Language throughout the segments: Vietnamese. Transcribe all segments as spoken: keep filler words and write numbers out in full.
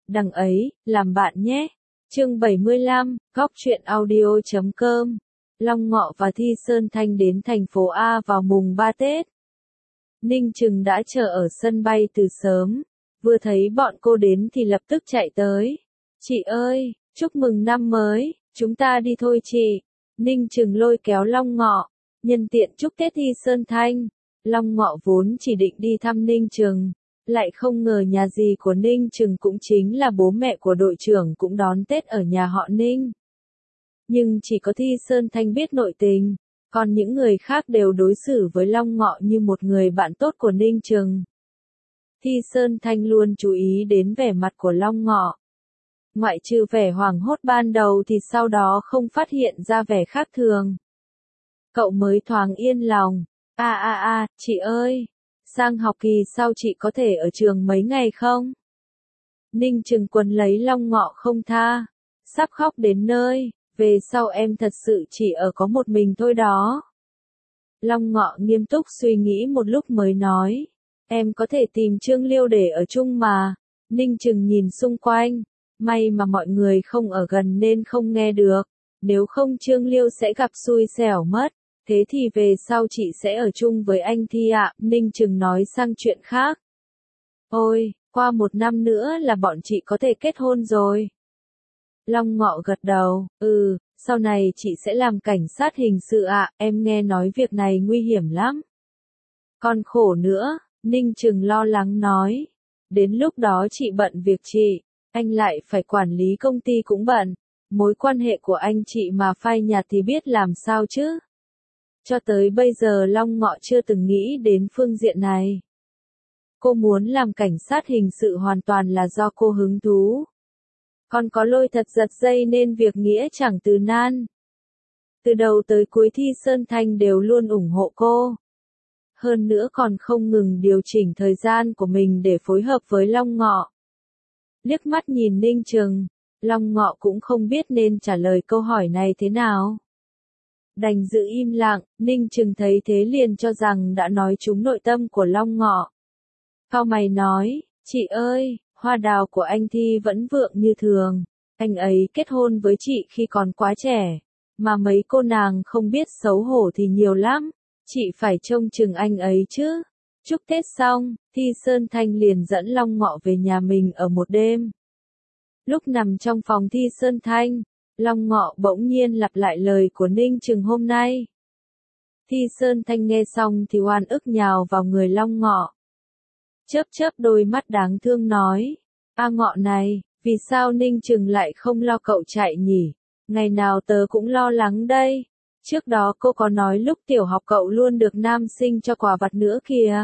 đằng ấy, làm bạn nhé. Chương bảy mươi lăm, góc truyện audio chấm com. Long Ngọ và Thi Sơn Thanh đến thành phố A vào mùng ba Tết. Ninh Trừng đã chờ ở sân bay từ sớm, vừa thấy bọn cô đến thì lập tức chạy tới. Chị ơi, chúc mừng năm mới, chúng ta đi thôi chị. Ninh Trừng lôi kéo Long Ngọ, nhân tiện chúc Tết Thi Sơn Thanh. Long Ngọ vốn chỉ định đi thăm Ninh Trừng, lại không ngờ nhà dì của Ninh Trừng cũng chính là bố mẹ của đội trưởng cũng đón Tết ở nhà họ Ninh. Nhưng chỉ có Thi Sơn Thanh biết nội tình, còn những người khác đều đối xử với Long Ngọ như một người bạn tốt của Ninh Trừng. Thi Sơn Thanh luôn chú ý đến vẻ mặt của Long Ngọ. Ngoại trừ vẻ hoảng hốt ban đầu thì sau đó không phát hiện ra vẻ khác thường. Cậu mới thoáng yên lòng. A a a, chị ơi, sang học kỳ sau chị có thể ở trường mấy ngày không? Ninh Trừng quấn lấy Long Ngọ không tha, sắp khóc đến nơi, về sau em thật sự chỉ ở có một mình thôi đó. Long Ngọ nghiêm túc suy nghĩ một lúc mới nói, em có thể tìm Trương Liêu để ở chung mà. Ninh Trừng nhìn xung quanh, may mà mọi người không ở gần nên không nghe được, nếu không Trương Liêu sẽ gặp xui xẻo mất. Thế thì về sau chị sẽ ở chung với anh Thi ạ. Ninh Trừng nói sang chuyện khác. Ôi, qua một năm nữa là bọn chị có thể kết hôn rồi. Long Ngọ gật đầu, ừ, sau này chị sẽ làm cảnh sát hình sự ạ, em nghe nói việc này nguy hiểm lắm. Còn khổ nữa, Ninh Trừng lo lắng nói. Đến lúc đó chị bận việc chị, anh lại phải quản lý công ty cũng bận, mối quan hệ của anh chị mà phai nhạt thì biết làm sao chứ. Cho tới bây giờ Long Ngọ chưa từng nghĩ đến phương diện này. Cô muốn làm cảnh sát hình sự hoàn toàn là do cô hứng thú. Còn có Lôi Thật giật dây nên việc nghĩa chẳng từ nan. Từ đầu tới cuối Thi Sơn Thanh đều luôn ủng hộ cô. Hơn nữa còn không ngừng điều chỉnh thời gian của mình để phối hợp với Long Ngọ. Liếc mắt nhìn Ninh Trừng, Long Ngọ cũng không biết nên trả lời câu hỏi này thế nào. Đành giữ im lặng, Ninh Trừng thấy thế liền cho rằng đã nói trúng nội tâm của Long Ngọ. Cau mày nói, chị ơi, hoa đào của anh Thi vẫn vượng như thường, anh ấy kết hôn với chị khi còn quá trẻ, mà mấy cô nàng không biết xấu hổ thì nhiều lắm, chị phải trông chừng anh ấy chứ. Chúc Tết xong, Thi Sơn Thanh liền dẫn Long Ngọ về nhà mình ở một đêm. Lúc nằm trong phòng Thi Sơn Thanh, Long Ngọ bỗng nhiên lặp lại lời của Ninh Trừng hôm nay. Thi Sơn Thanh nghe xong thì oan ức nhào vào người Long Ngọ. Chớp chớp đôi mắt đáng thương nói, A Ngọ này, vì sao Ninh Trừng lại không lo cậu chạy nhỉ? Ngày nào tớ cũng lo lắng đây. Trước đó cô có nói lúc tiểu học cậu luôn được nam sinh cho quà vặt nữa kìa.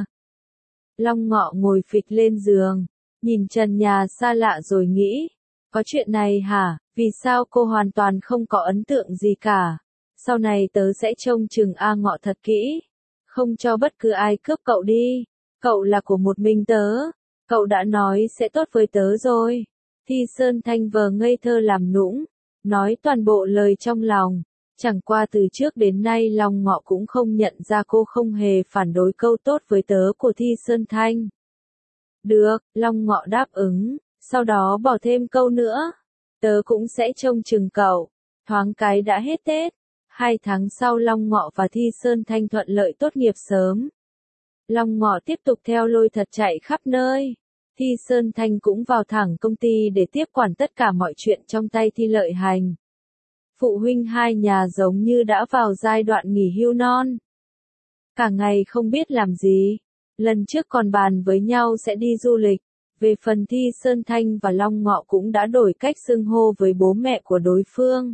Long Ngọ ngồi phịch lên giường, nhìn trần nhà xa lạ rồi nghĩ, có chuyện này hả? Vì sao cô hoàn toàn không có ấn tượng gì cả? Sau này tớ sẽ trông chừng A Ngọ thật kỹ, không cho bất cứ ai cướp cậu đi. Cậu là của một mình tớ, cậu đã nói sẽ tốt với tớ rồi. Thi Sơn Thanh vờ ngây thơ làm nũng, nói toàn bộ lời trong lòng. Chẳng qua từ trước đến nay Long Ngọ cũng không nhận ra cô không hề phản đối câu tốt với tớ của Thi Sơn Thanh. Được, Long Ngọ đáp ứng, sau đó bỏ thêm câu nữa. Tớ cũng sẽ trông chừng cậu. Thoáng cái đã hết Tết. Hai tháng sau Long Ngọ và Thi Sơn Thanh thuận lợi tốt nghiệp sớm. Long Ngọ tiếp tục theo Lôi Thật chạy khắp nơi. Thi Sơn Thanh cũng vào thẳng công ty để tiếp quản tất cả mọi chuyện trong tay Thi Lợi Hành. Phụ huynh hai nhà giống như đã vào giai đoạn nghỉ hưu non. Cả ngày không biết làm gì. Lần trước còn bàn với nhau sẽ đi du lịch. Về phần Thi Sơn Thanh và Long Ngọ cũng đã đổi cách xưng hô với bố mẹ của đối phương.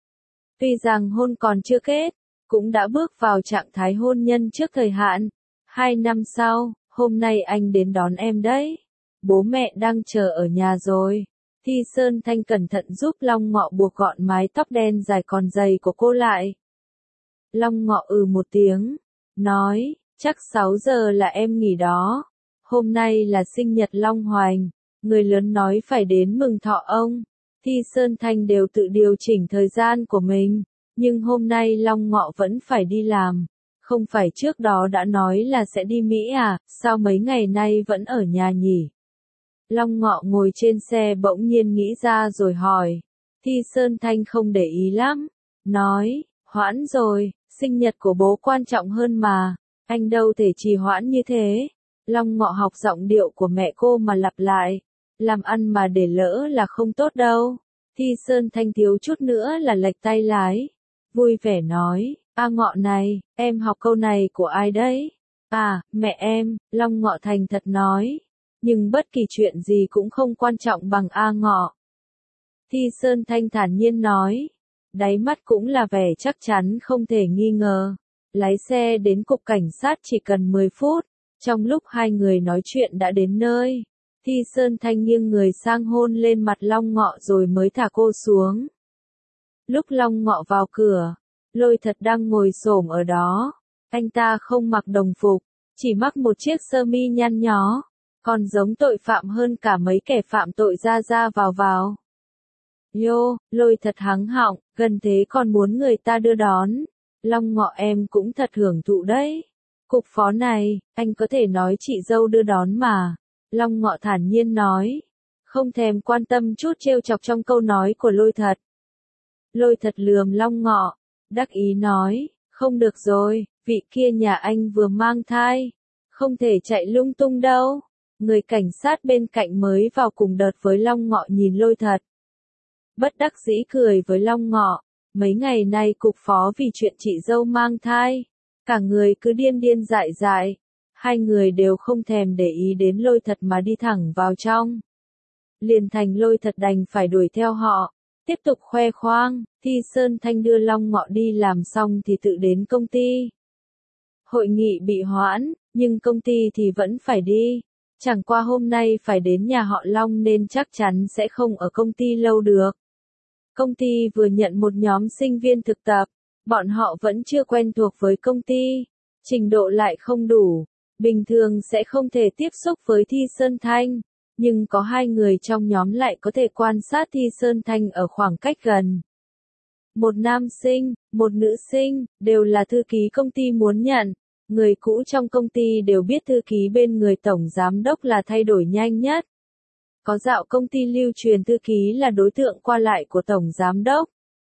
Tuy rằng hôn còn chưa kết, cũng đã bước vào trạng thái hôn nhân trước thời hạn. Hai năm sau, hôm nay anh đến đón em đấy. Bố mẹ đang chờ ở nhà rồi. Thi Sơn Thanh cẩn thận giúp Long Ngọ buộc gọn mái tóc đen dài còn dày của cô lại. Long Ngọ ừ một tiếng, nói, chắc sáu giờ là em nghỉ đó. Hôm nay là sinh nhật Long Hoành, người lớn nói phải đến mừng thọ ông. Thi Sơn Thanh đều tự điều chỉnh thời gian của mình, nhưng hôm nay Long Ngọ vẫn phải đi làm. Không phải trước đó đã nói là sẽ đi Mỹ à, sao mấy ngày nay vẫn ở nhà nhỉ? Long Ngọ ngồi trên xe bỗng nhiên nghĩ ra rồi hỏi. Thi Sơn Thanh không để ý lắm. Nói, hoãn rồi, sinh nhật của bố quan trọng hơn mà. Anh đâu thể trì hoãn như thế. Long Ngọ học giọng điệu của mẹ cô mà lặp lại. Làm ăn mà để lỡ là không tốt đâu. Thi Sơn Thanh thiếu chút nữa là lệch tay lái. Vui vẻ nói, A Ngọ này, em học câu này của ai đấy? À, mẹ em, Long Ngọ thành thật nói. Nhưng bất kỳ chuyện gì cũng không quan trọng bằng A Ngọ. Thi Sơn Thanh thản nhiên nói. Đáy mắt cũng là vẻ chắc chắn không thể nghi ngờ. Lái xe đến cục cảnh sát chỉ cần mười phút. Trong lúc hai người nói chuyện đã đến nơi. Thi Sơn Thanh nghiêng người sang hôn lên mặt Long Ngọ rồi mới thả cô xuống. Lúc Long Ngọ vào cửa, Lôi Thật đang ngồi xổm ở đó. Anh ta không mặc đồng phục, chỉ mặc một chiếc sơ mi nhăn nhó, còn giống tội phạm hơn cả mấy kẻ phạm tội ra ra vào vào. Yo, Lôi Thật hắng họng, gần thế còn muốn người ta đưa đón. Long Ngọ em cũng thật hưởng thụ đấy. Cục phó này, anh có thể nói chị dâu đưa đón mà. Long Ngọ thản nhiên nói. Không thèm quan tâm chút trêu chọc trong câu nói của Lôi Thật. Lôi Thật lườm Long Ngọ, đắc ý nói, không được rồi, vị kia nhà anh vừa mang thai. Không thể chạy lung tung đâu. Người cảnh sát bên cạnh mới vào cùng đợt với Long Ngọ nhìn Lôi Thật. Bất đắc dĩ cười với Long Ngọ. Mấy ngày nay cục phó vì chuyện chị dâu mang thai. Cả người cứ điên điên dại dại. Hai người đều không thèm để ý đến Lôi Thật mà đi thẳng vào trong. Liền thành Lôi Thật đành phải đuổi theo họ. Tiếp tục khoe khoang, Thi Sơn Thanh đưa Long Ngọ đi làm xong thì tự đến công ty. Hội nghị bị hoãn, nhưng công ty thì vẫn phải đi. Chẳng qua hôm nay phải đến nhà họ Long nên chắc chắn sẽ không ở công ty lâu được. Công ty vừa nhận một nhóm sinh viên thực tập, bọn họ vẫn chưa quen thuộc với công ty, trình độ lại không đủ, bình thường sẽ không thể tiếp xúc với Thi Sơn Thanh, nhưng có hai người trong nhóm lại có thể quan sát Thi Sơn Thanh ở khoảng cách gần. Một nam sinh, một nữ sinh, đều là thư ký công ty muốn nhận, người cũ trong công ty đều biết thư ký bên người tổng giám đốc là thay đổi nhanh nhất. Có dạo công ty lưu truyền thư ký là đối tượng qua lại của tổng giám đốc.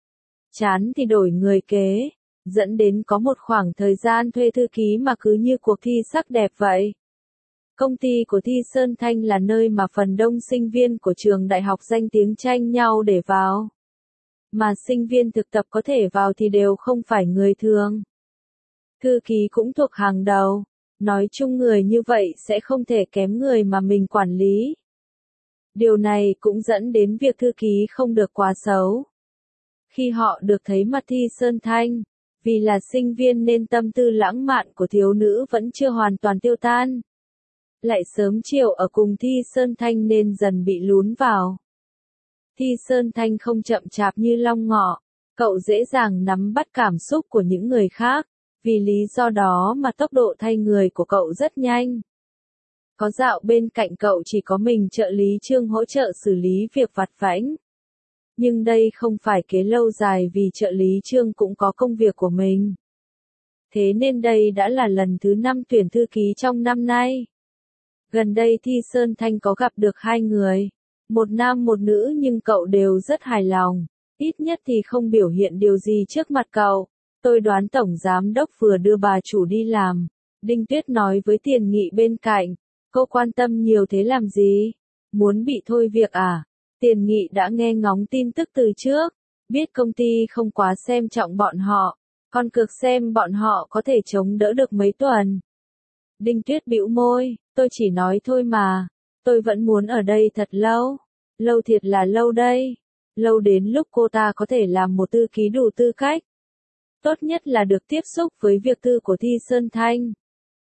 Chán thì đổi người kế, dẫn đến có một khoảng thời gian thuê thư ký mà cứ như cuộc thi sắc đẹp vậy. Công ty của Thi Sơn Thanh là nơi mà phần đông sinh viên của trường đại học danh tiếng tranh nhau để vào. Mà sinh viên thực tập có thể vào thì đều không phải người thường. Thư ký cũng thuộc hàng đầu, nói chung người như vậy sẽ không thể kém người mà mình quản lý. Điều này cũng dẫn đến việc thư ký không được quá xấu. Khi họ được thấy mặt Thi Sơn Thanh, vì là sinh viên nên tâm tư lãng mạn của thiếu nữ vẫn chưa hoàn toàn tiêu tan. Lại sớm chiều ở cùng Thi Sơn Thanh nên dần bị lún vào. Thi Sơn Thanh không chậm chạp như Long Ngọ, cậu dễ dàng nắm bắt cảm xúc của những người khác, vì lý do đó mà tốc độ thay người của cậu rất nhanh. Có dạo bên cạnh cậu chỉ có mình trợ lý Trương hỗ trợ xử lý việc vặt vãnh. Nhưng đây không phải kế lâu dài vì trợ lý Trương cũng có công việc của mình. Thế nên đây đã là lần thứ năm tuyển thư ký trong năm nay. Gần đây Thi Sơn Thanh có gặp được hai người, một nam một nữ nhưng cậu đều rất hài lòng, ít nhất thì không biểu hiện điều gì trước mặt cậu. Tôi đoán tổng giám đốc vừa đưa bà chủ đi làm, Đinh Tuyết nói với Tiền Nghị bên cạnh, cô quan tâm nhiều thế làm gì? Muốn bị thôi việc à? Tiền Nghị đã nghe ngóng tin tức từ trước, biết công ty không quá xem trọng bọn họ, còn cược xem bọn họ có thể chống đỡ được mấy tuần. Đinh Tuyết bĩu môi, tôi chỉ nói thôi mà, tôi vẫn muốn ở đây thật lâu, lâu thiệt là lâu đây, lâu đến lúc cô ta có thể làm một thư ký đủ tư cách. Tốt nhất là được tiếp xúc với việc tư của Thi Sơn Thanh.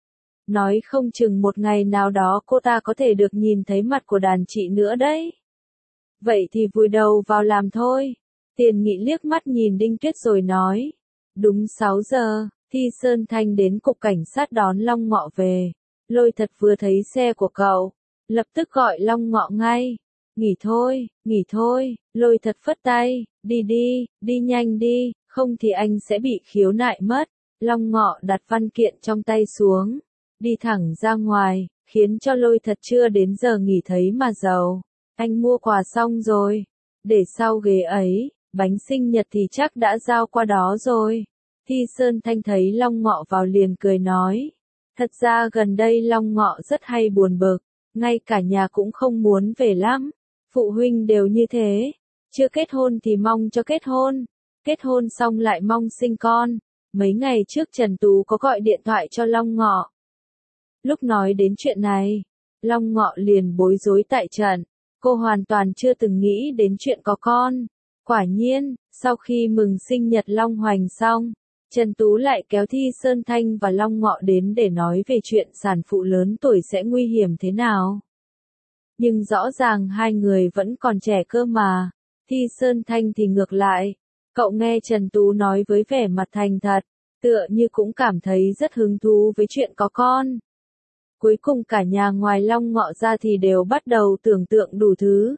Nói không chừng một ngày nào đó cô ta có thể được nhìn thấy mặt của đàn chị nữa đấy. Vậy thì vùi đầu vào làm thôi. Tiền Nghị liếc mắt nhìn Đinh Tuyết rồi nói. Đúng sáu giờ, Thi Sơn Thanh đến cục cảnh sát đón Long Ngọ về. Lôi Thật vừa thấy xe của cậu, lập tức gọi Long Ngọ ngay. Nghỉ thôi, nghỉ thôi, Lôi Thật phất tay, đi đi, đi nhanh đi, không thì anh sẽ bị khiếu nại mất. Long Ngọ đặt văn kiện trong tay xuống, đi thẳng ra ngoài, khiến cho Lôi thật chưa đến giờ nghỉ thấy mà giàu. Anh mua quà xong rồi, để sau ghế ấy, bánh sinh nhật thì chắc đã giao qua đó rồi. Thi Sơn Thanh thấy Long Ngọ vào liền cười nói. Thật ra gần đây Long Ngọ rất hay buồn bực, ngay cả nhà cũng không muốn về lắm. Phụ huynh đều như thế, chưa kết hôn thì mong cho kết hôn, kết hôn xong lại mong sinh con. Mấy ngày trước Trần Tú có gọi điện thoại cho Long Ngọ. Lúc nói đến chuyện này, Long Ngọ liền bối rối tại trận. Cô hoàn toàn chưa từng nghĩ đến chuyện có con. Quả nhiên, sau khi mừng sinh nhật Long Hoành xong, Trần Tú lại kéo Thi Sơn Thanh và Long Ngọ đến để nói về chuyện sản phụ lớn tuổi sẽ nguy hiểm thế nào. Nhưng rõ ràng hai người vẫn còn trẻ cơ mà. Thi Sơn Thanh thì ngược lại. Cậu nghe Trần Tú nói với vẻ mặt thành thật, tựa như cũng cảm thấy rất hứng thú với chuyện có con. Cuối cùng cả nhà ngoài Long Ngọ ra thì đều bắt đầu tưởng tượng đủ thứ.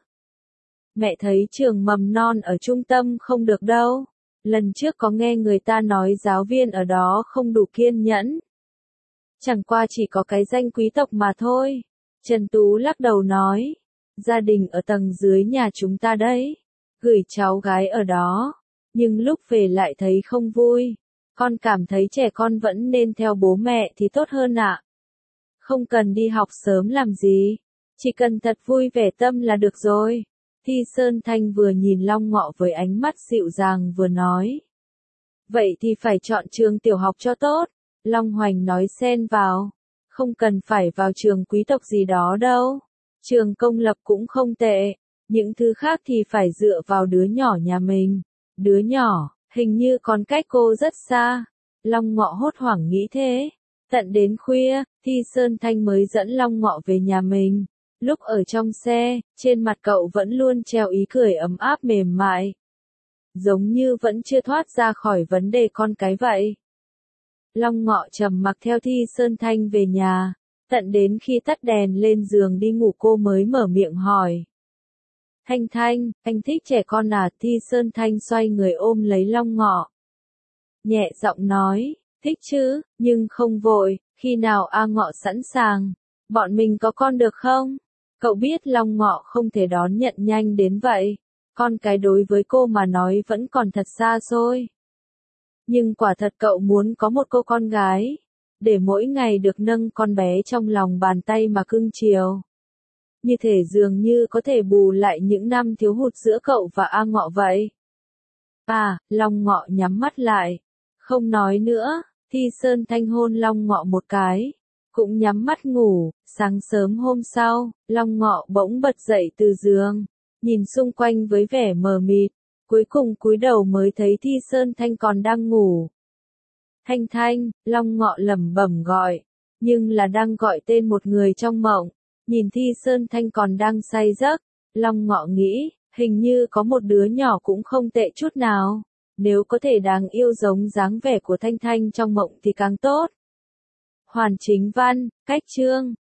Mẹ thấy trường mầm non ở trung tâm không được đâu. Lần trước có nghe người ta nói giáo viên ở đó không đủ kiên nhẫn. Chẳng qua chỉ có cái danh quý tộc mà thôi. Trần Tú lắc đầu nói. Gia đình ở tầng dưới nhà chúng ta đấy. Gửi cháu gái ở đó. Nhưng lúc về lại thấy không vui. Con cảm thấy trẻ con vẫn nên theo bố mẹ thì tốt hơn ạ. Không cần đi học sớm làm gì. Chỉ cần thật vui vẻ tâm là được rồi. Thi Sơn Thanh vừa nhìn Long Ngọ với ánh mắt dịu dàng vừa nói. Vậy thì phải chọn trường tiểu học cho tốt. Long Hoành nói xen vào. Không cần phải vào trường quý tộc gì đó đâu. Trường công lập cũng không tệ. Những thứ khác thì phải dựa vào đứa nhỏ nhà mình. Đứa nhỏ, hình như còn cách cô rất xa. Long Ngọ hốt hoảng nghĩ thế. Tận đến khuya, Thi Sơn Thanh mới dẫn Long Ngọ về nhà mình. Lúc ở trong xe, trên mặt cậu vẫn luôn treo ý cười ấm áp mềm mại. Giống như vẫn chưa thoát ra khỏi vấn đề con cái vậy. Long Ngọ trầm mặc theo Thi Sơn Thanh về nhà. Tận đến khi tắt đèn lên giường đi ngủ cô mới mở miệng hỏi. Thanh Thanh, anh thích trẻ con à? Thi Sơn Thanh xoay người ôm lấy Long Ngọ. Nhẹ giọng nói, thích chứ, nhưng không vội, khi nào A Ngọ sẵn sàng, bọn mình có con được không? Cậu biết Long Ngọ không thể đón nhận nhanh đến vậy, con cái đối với cô mà nói vẫn còn thật xa xôi. Nhưng quả thật cậu muốn có một cô con gái, để mỗi ngày được nâng con bé trong lòng bàn tay mà cưng chiều. Như thể dường như có thể bù lại những năm thiếu hụt giữa cậu và A Ngọ vậy. À, Long Ngọ nhắm mắt lại, không nói nữa. Thi Sơn Thanh hôn Long Ngọ một cái, cũng nhắm mắt ngủ. Sáng sớm hôm sau, Long Ngọ bỗng bật dậy từ giường, nhìn xung quanh với vẻ mờ mịt, cuối cùng cúi đầu mới thấy Thi Sơn Thanh còn đang ngủ. Thanh Thanh, Long Ngọ lẩm bẩm gọi, nhưng là đang gọi tên một người trong mộng. Nhìn Thi Sơn Thanh còn đang say giấc, Long Ngọ nghĩ, hình như có một đứa nhỏ cũng không tệ chút nào. Nếu có thể đáng yêu giống dáng vẻ của Thanh Thanh trong mộng thì càng tốt. Hoàn Chính Văn, cách chương